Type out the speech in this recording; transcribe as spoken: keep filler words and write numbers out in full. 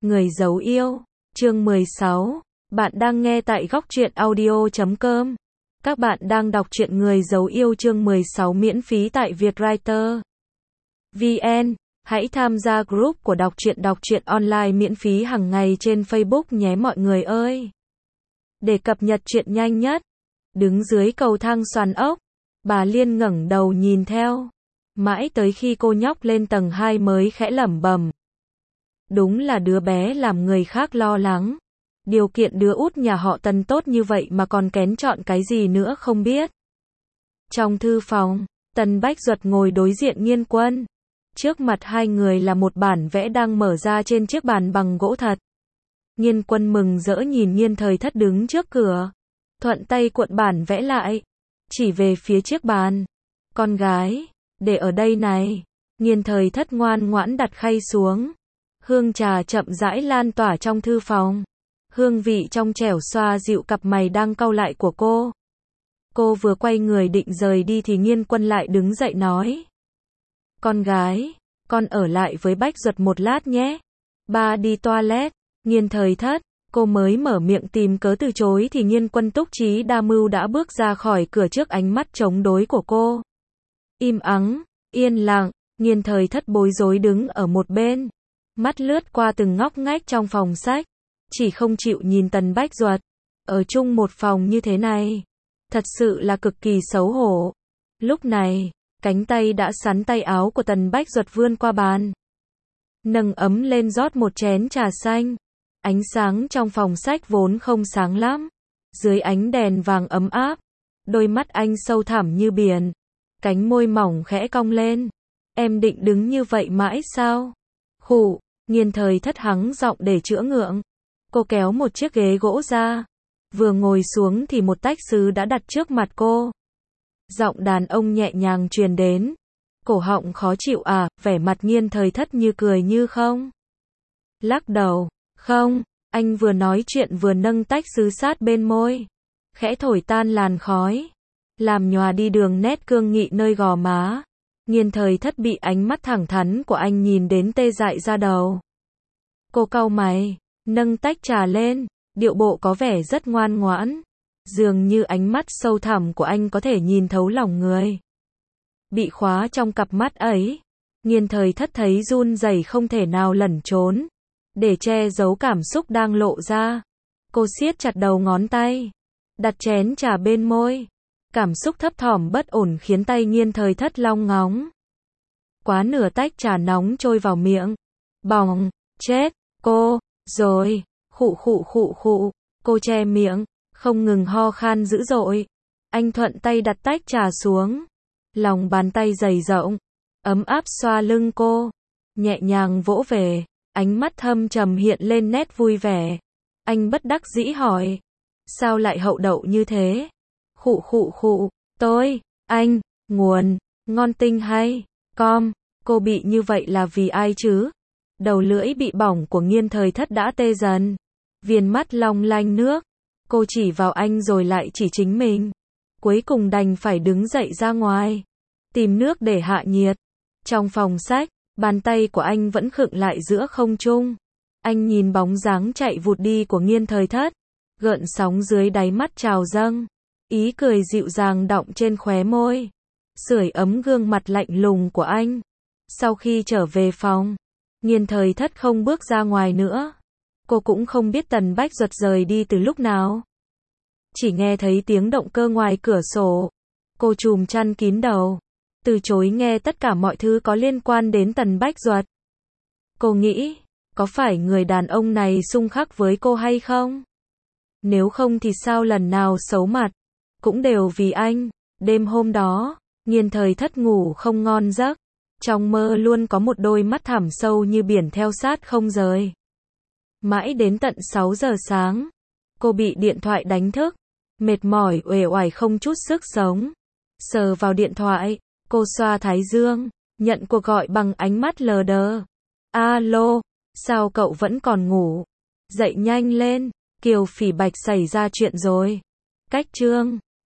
Người giấu yêu, chương mười sáu. Bạn đang nghe tại góc truyện audio chấm com. Các bạn đang đọc truyện Người giấu yêu chương mười sáu miễn phí tại Vietwriter chấm vn. Hãy tham gia group của đọc truyện đọc truyện online miễn phí hàng ngày trên Facebook nhé mọi người ơi. Để cập nhật truyện nhanh nhất. Đứng dưới cầu thang xoàn ốc, bà Liên ngẩng đầu nhìn theo. Mãi tới khi cô nhóc lên tầng hai mới khẽ lẩm bẩm. Đúng là đứa bé làm người khác lo lắng. Điều kiện đứa út nhà họ Tần tốt như vậy mà còn kén chọn cái gì nữa không biết. Trong thư phòng, Tần Bách Duật ngồi đối diện Nghiên Quân. Trước mặt hai người là một bản vẽ đang mở ra trên chiếc bàn bằng gỗ thật. Nghiên Quân mừng rỡ nhìn Nghiên Thời Thất đứng trước cửa. Thuận tay cuộn bản vẽ lại. Chỉ về phía chiếc bàn. Con gái, để ở đây này. Nghiên Thời Thất ngoan ngoãn đặt khay xuống. Hương trà chậm rãi lan tỏa trong thư phòng. Hương vị trong trẻo xoa dịu cặp mày đang cau lại của cô. Cô vừa quay người định rời đi thì Nghiên Quân lại đứng dậy nói. Con gái, con ở lại với Bách Duật một lát nhé. Ba đi toilet. Nghiên Thời Thất, cô mới mở miệng tìm cớ từ chối thì Nghiên Quân túc trí đa mưu đã bước ra khỏi cửa trước ánh mắt chống đối của cô. Im ắng, yên lặng, Nghiên Thời Thất bối rối đứng ở một bên. Mắt lướt qua từng ngóc ngách trong phòng sách. Chỉ không chịu nhìn Tần Bách Duật. Ở chung một phòng như thế này. Thật sự là cực kỳ xấu hổ. Lúc này, cánh tay đã sắn tay áo của Tần Bách Duật vươn qua bàn. Nâng ấm lên rót một chén trà xanh. Ánh sáng trong phòng sách vốn không sáng lắm. Dưới ánh đèn vàng ấm áp. Đôi mắt anh sâu thẳm như biển. Cánh môi mỏng khẽ cong lên. Em định đứng như vậy mãi sao? Khụ. Nghiên Thời Thất hắng giọng để chữa ngượng. Cô kéo một chiếc ghế gỗ ra. Vừa ngồi xuống thì một tách sứ đã đặt trước mặt cô. Giọng đàn ông nhẹ nhàng truyền đến. Cổ họng khó chịu à, vẻ mặt Nghiên Thời Thất như cười như không. Lắc đầu. Không, anh vừa nói chuyện vừa nâng tách sứ sát bên môi. Khẽ thổi tan làn khói. Làm nhòa đi đường nét cương nghị nơi gò má. Nghiên Thời Thất bị ánh mắt thẳng thắn của anh nhìn đến tê dại ra đầu. Cô cau mày, nâng tách trà lên, điệu bộ có vẻ rất ngoan ngoãn. Dường như ánh mắt sâu thẳm của anh có thể nhìn thấu lòng người. Bị khóa trong cặp mắt ấy, Nghiên Thời Thất thấy run rẩy không thể nào lẩn trốn. Để che giấu cảm xúc đang lộ ra, cô siết chặt đầu ngón tay, đặt chén trà bên môi. Cảm xúc thấp thỏm bất ổn khiến tay Nghiên Thời Thất long ngóng. Quá nửa tách trà nóng trôi vào miệng. Bỏng, chết, cô, rồi, khụ khụ khụ khụ, cô che miệng, không ngừng ho khan dữ dội. Anh thuận tay đặt tách trà xuống. Lòng bàn tay dày rộng, ấm áp xoa lưng cô, nhẹ nhàng vỗ về, ánh mắt thâm trầm hiện lên nét vui vẻ. Anh bất đắc dĩ hỏi, sao lại hậu đậu như thế? Khụ khụ khụ, tôi, anh, nguồn, ngon tinh hay, com, cô bị như vậy là vì ai chứ? Đầu lưỡi bị bỏng của Nghiên Thời Thất đã tê dần. Viền mắt long lanh nước. Cô chỉ vào anh rồi lại chỉ chính mình. Cuối cùng đành phải đứng dậy ra ngoài. Tìm nước để hạ nhiệt. Trong phòng sách, bàn tay của anh vẫn khựng lại giữa không trung. Anh nhìn bóng dáng chạy vụt đi của Nghiên Thời Thất. Gợn sóng dưới đáy mắt trào dâng. Ý cười dịu dàng đọng trên khóe môi. Sưởi ấm gương mặt lạnh lùng của anh. Sau khi trở về phòng, Nghiên Thời Thất không bước ra ngoài nữa. Cô cũng không biết Tần Bách Duật rời đi từ lúc nào. Chỉ nghe thấy tiếng động cơ ngoài cửa sổ. Cô trùm chăn kín đầu. Từ chối nghe tất cả mọi thứ có liên quan đến Tần Bách Duật. Cô nghĩ, có phải người đàn ông này xung khắc với cô hay không? Nếu không thì sao lần nào xấu mặt cũng đều vì anh. Đêm hôm đó, Nghiên Thời Thất ngủ không ngon giấc. Trong mơ luôn có một đôi mắt thẳm sâu như biển theo sát không rời. Mãi đến tận sáu giờ sáng, cô bị điện thoại đánh thức. Mệt mỏi uể oải không chút sức sống. Sờ vào điện thoại, cô xoa thái dương, nhận cuộc gọi bằng ánh mắt lờ đờ. Alo, sao cậu vẫn còn ngủ? Dậy nhanh lên, Kiều Phỉ Bạch xảy ra chuyện rồi. Cách chương